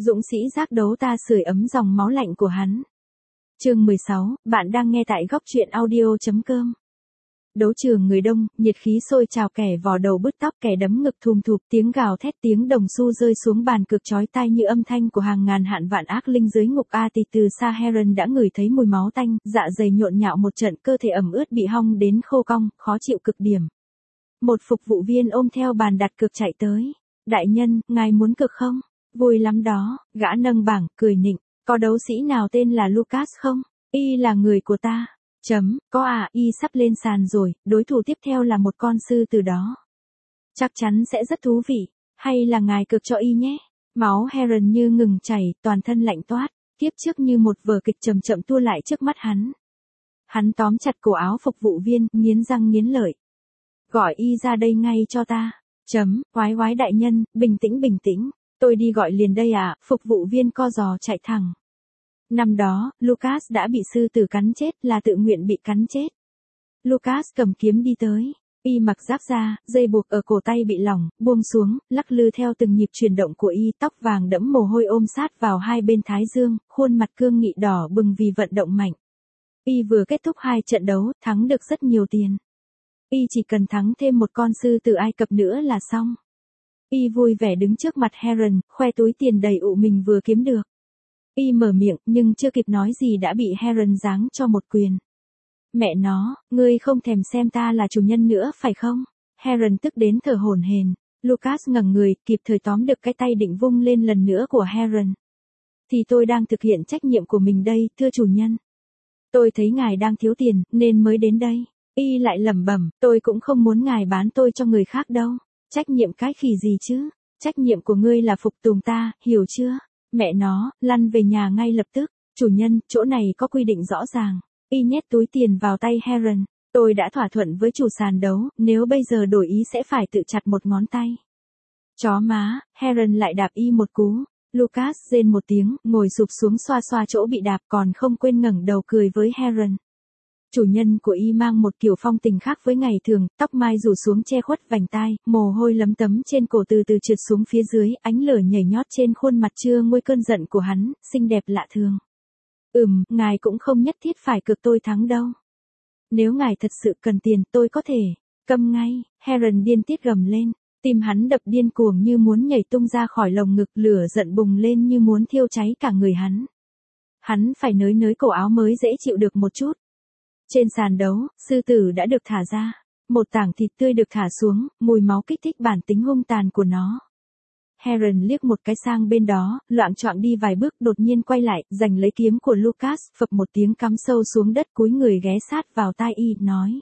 Dũng sĩ giác đấu ta sưởi ấm dòng máu lạnh của hắn. Chương 16, bạn đang nghe tại góc truyện audio.com. Đấu trường người đông, nhiệt khí sôi trào, kẻ vò đầu bứt tóc, kẻ đấm ngực thùm thụp, tiếng gào thét, tiếng đồng xu rơi xuống bàn cực chói tai như âm thanh của hàng ngàn hạn vạn ác linh dưới ngục Ati. Từ xa Heron đã ngửi thấy mùi máu tanh, dạ dày nhộn nhạo một trận, cơ thể ẩm ướt bị hong đến khô cong, khó chịu cực điểm. Một phục vụ viên ôm theo bàn đặt cược chạy tới. Đại nhân, ngài muốn cược không? Vui lắm đó, gã nâng bảng, cười nịnh. Có đấu sĩ nào tên là Lucas không? Y là người của ta. Có à, y sắp lên sàn rồi, đối thủ tiếp theo là một con sư tử đó. Chắc chắn sẽ rất thú vị, hay là ngài cược cho y nhé. Máu Heron như ngừng chảy, toàn thân lạnh toát, tiếp trước như một vở kịch chậm chậm tua lại trước mắt hắn. Hắn tóm chặt cổ áo phục vụ viên, nghiến răng nghiến lợi. Gọi y ra đây ngay cho ta. Oái đại nhân, bình tĩnh, tôi đi gọi liền đây à, phục vụ viên co giò chạy thẳng. Năm đó, Lucas đã bị sư tử cắn chết, là tự nguyện bị cắn chết. Lucas cầm kiếm đi tới, y mặc giáp da, dây buộc ở cổ tay bị lỏng, buông xuống, lắc lư theo từng nhịp chuyển động của y, tóc vàng đẫm mồ hôi ôm sát vào hai bên thái dương, khuôn mặt cương nghị đỏ bừng vì vận động mạnh. Y vừa kết thúc 2 trận đấu, thắng được rất nhiều tiền. Y chỉ cần thắng thêm một con sư tử Ai Cập nữa là xong. Y vui vẻ đứng trước mặt Heron, khoe túi tiền đầy ụ mình vừa kiếm được. Y mở miệng, nhưng chưa kịp nói gì đã bị Heron giáng cho một quyền. Mẹ nó, ngươi không thèm xem ta là chủ nhân nữa phải không? Heron tức đến thở hổn hển. Lucas ngẩng người, kịp thời tóm được cái tay định vung lên lần nữa của Heron. Thì tôi đang thực hiện trách nhiệm của mình đây, thưa chủ nhân. Tôi thấy ngài đang thiếu tiền, nên mới đến đây. Y lại lẩm bẩm, tôi cũng không muốn ngài bán tôi cho người khác đâu. Trách nhiệm cái khỉ gì chứ? Trách nhiệm của ngươi là phục tùng ta, hiểu chưa? Mẹ nó, lăn về nhà ngay lập tức. Chủ nhân, chỗ này có quy định rõ ràng. Y nhét túi tiền vào tay Heron. Tôi đã thỏa thuận với chủ sàn đấu, nếu bây giờ đổi ý sẽ phải tự chặt một ngón tay. Chó má, Heron lại đạp y một cú. Lucas rên một tiếng, ngồi sụp xuống xoa xoa chỗ bị đạp, còn không quên ngẩng đầu cười với Heron. Chủ nhân của y mang một kiểu phong tình khác với ngày thường, tóc mai rủ xuống che khuất vành tai, mồ hôi lấm tấm trên cổ từ từ trượt xuống phía dưới, ánh lửa nhảy nhót trên khuôn mặt chưa nguôi cơn giận của hắn, xinh đẹp lạ thường. Ngài cũng không nhất thiết phải cược tôi thắng đâu. Nếu ngài thật sự cần tiền, tôi có thể. Câm ngay, Heron điên tiết gầm lên, tim hắn đập điên cuồng như muốn nhảy tung ra khỏi lồng ngực, lửa giận bùng lên như muốn thiêu cháy cả người hắn. Hắn phải nới cổ áo mới dễ chịu được một chút. Trên sàn đấu, sư tử đã được thả ra. Một tảng thịt tươi được thả xuống, mùi máu kích thích bản tính hung tàn của nó. Heron liếc một cái sang bên đó, loạng choạng đi vài bước, đột nhiên quay lại, giành lấy kiếm của Lucas, phập một tiếng cắm sâu xuống đất, cúi người ghé sát vào tai y, nói.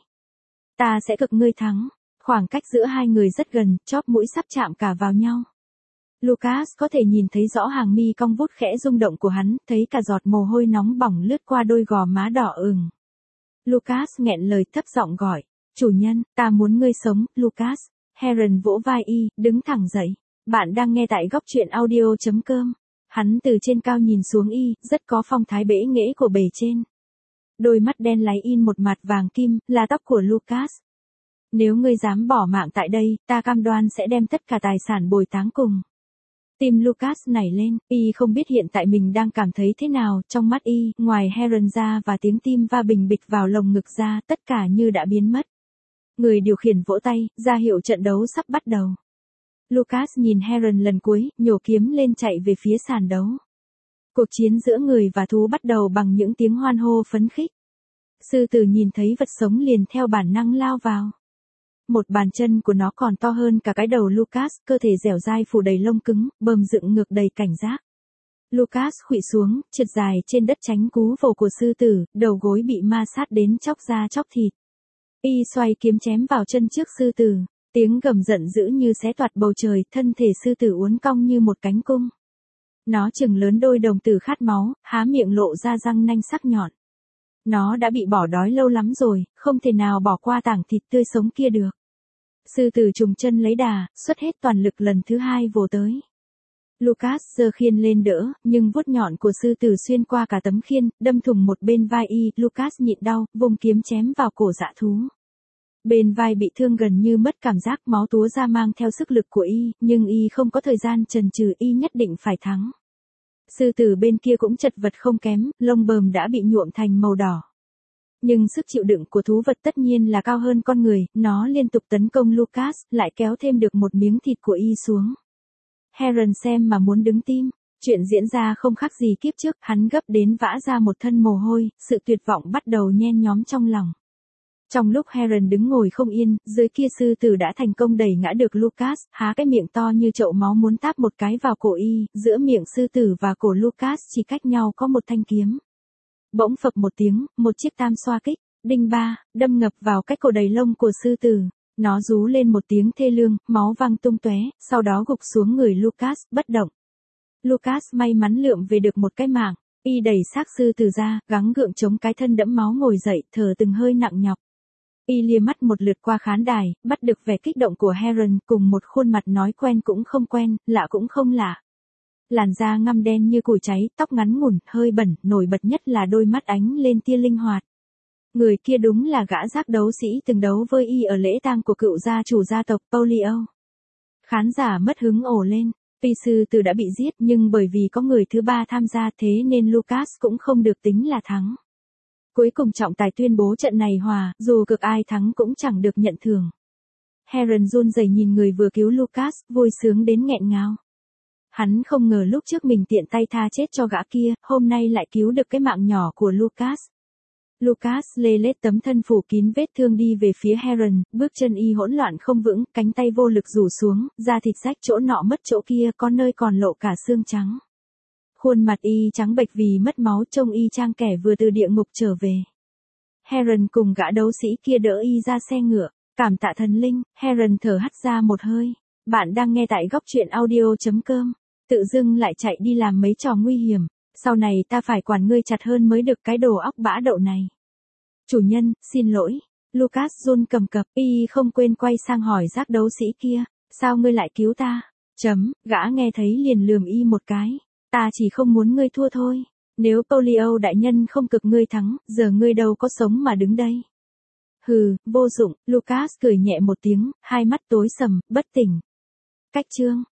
Ta sẽ cược ngươi thắng. Khoảng cách giữa hai người rất gần, chóp mũi sắp chạm cả vào nhau. Lucas có thể nhìn thấy rõ hàng mi cong vút khẽ rung động của hắn, thấy cả giọt mồ hôi nóng bỏng lướt qua đôi gò má đỏ ửng. Lucas nghẹn lời thấp giọng gọi, chủ nhân, ta muốn ngươi sống, Lucas. Heron vỗ vai y, đứng thẳng dậy. Bạn đang nghe tại góc truyện audio.com. Hắn từ trên cao nhìn xuống y, rất có phong thái bẽ nghễ của bề trên. Đôi mắt đen láy in một mặt vàng kim, là tóc của Lucas. Nếu ngươi dám bỏ mạng tại đây, ta cam đoan sẽ đem tất cả tài sản bồi táng cùng. Tim Lucas nảy lên, y không biết hiện tại mình đang cảm thấy thế nào, trong mắt y, ngoài Heron ra và tiếng tim va bình bịch vào lồng ngực ra, tất cả như đã biến mất. Người điều khiển vỗ tay, ra hiệu trận đấu sắp bắt đầu. Lucas nhìn Heron lần cuối, nhổ kiếm lên chạy về phía sàn đấu. Cuộc chiến giữa người và thú bắt đầu bằng những tiếng hoan hô phấn khích. Sư tử nhìn thấy vật sống liền theo bản năng lao vào. Một bàn chân của nó còn to hơn cả cái đầu Lucas, cơ thể dẻo dai phủ đầy lông cứng, bờm dựng ngược đầy cảnh giác. Lucas khuỵu xuống, trượt dài trên đất tránh cú vồ của sư tử, đầu gối bị ma sát đến chóc da chóc thịt. Y xoay kiếm chém vào chân trước sư tử, tiếng gầm giận dữ như xé toạc bầu trời, thân thể sư tử uốn cong như một cánh cung. Nó trừng lớn đôi đồng tử khát máu, há miệng lộ ra răng nanh sắc nhọn. Nó đã bị bỏ đói lâu lắm rồi, không thể nào bỏ qua tảng thịt tươi sống kia được. Sư tử trùng chân lấy đà, xuất hết toàn lực lần thứ hai vồ tới. Lucas giơ khiên lên đỡ, nhưng vuốt nhọn của sư tử xuyên qua cả tấm khiên, đâm thủng một bên vai y. Lucas nhịn đau, vùng kiếm chém vào cổ dã thú. Bên vai bị thương gần như mất cảm giác, máu túa ra mang theo sức lực của y, nhưng y không có thời gian chần chừ, y nhất định phải thắng. Sư tử bên kia cũng chật vật không kém, lông bờm đã bị nhuộm thành màu đỏ. Nhưng sức chịu đựng của thú vật tất nhiên là cao hơn con người, nó liên tục tấn công Lucas, lại kéo thêm được một miếng thịt của y xuống. Heron xem mà muốn đứng tim. Chuyện diễn ra không khác gì kiếp trước, hắn gấp đến vã ra một thân mồ hôi, sự tuyệt vọng bắt đầu nhen nhóm trong lòng. Trong lúc Heron đứng ngồi không yên, dưới kia sư tử đã thành công đẩy ngã được Lucas, há cái miệng to như chậu máu muốn táp một cái vào cổ y, giữa miệng sư tử và cổ Lucas chỉ cách nhau có một thanh kiếm. Bỗng phập một tiếng, một chiếc tam xoa kích, đinh ba, đâm ngập vào cái cổ đầy lông của sư tử. Nó rú lên một tiếng thê lương, máu văng tung tóe, sau đó gục xuống người Lucas, bất động. Lucas may mắn lượm về được một cái mạng, y đẩy xác sư tử ra, gắng gượng chống cái thân đẫm máu ngồi dậy, thở từng hơi nặng nhọc. Y lia mắt một lượt qua khán đài, bắt được vẻ kích động của Heron, cùng một khuôn mặt nói quen cũng không quen, lạ cũng không lạ. Làn da ngăm đen như củi cháy, tóc ngắn ngủn, hơi bẩn, nổi bật nhất là đôi mắt ánh lên tia linh hoạt. Người kia đúng là gã giác đấu sĩ từng đấu với y ở lễ tang của cựu gia chủ gia tộc Polio. Khán giả mất hứng ồ lên. Tuy sư tử đã bị giết nhưng bởi vì có người thứ ba tham gia thế nên Lucas cũng không được tính là thắng. Cuối cùng trọng tài tuyên bố trận này hòa, dù cực ai thắng cũng chẳng được nhận thưởng. Heron run rẩy nhìn người vừa cứu Lucas, vui sướng đến nghẹn ngào. Hắn không ngờ lúc trước mình tiện tay tha chết cho gã kia, hôm nay lại cứu được cái mạng nhỏ của Lucas. Lucas lê lết tấm thân phủ kín vết thương đi về phía Heron, bước chân y hỗn loạn không vững, cánh tay vô lực rủ xuống, da thịt rách chỗ nọ mất chỗ kia, có nơi còn lộ cả xương trắng. Khuôn mặt y trắng bệch vì mất máu, trông y chang kẻ vừa từ địa ngục trở về. Heron cùng gã đấu sĩ kia đỡ y ra xe ngựa, cảm tạ thần linh. Heron thở hắt ra một hơi. Bạn đang nghe tại góc truyện audio.com. Tự dưng lại chạy đi làm mấy trò nguy hiểm. Sau này ta phải quản ngươi chặt hơn mới được cái đồ óc bã đậu này. Chủ nhân, xin lỗi. Lucas run cầm cập, y không quên quay sang hỏi giác đấu sĩ kia. Sao ngươi lại cứu ta? Gã nghe thấy liền lườm y một cái. Ta chỉ không muốn ngươi thua thôi. Nếu Polio đại nhân không cực ngươi thắng, giờ ngươi đâu có sống mà đứng đây. Hừ, vô dụng, Lucas cười nhẹ một tiếng, hai mắt tối sầm, bất tỉnh. Cách chương.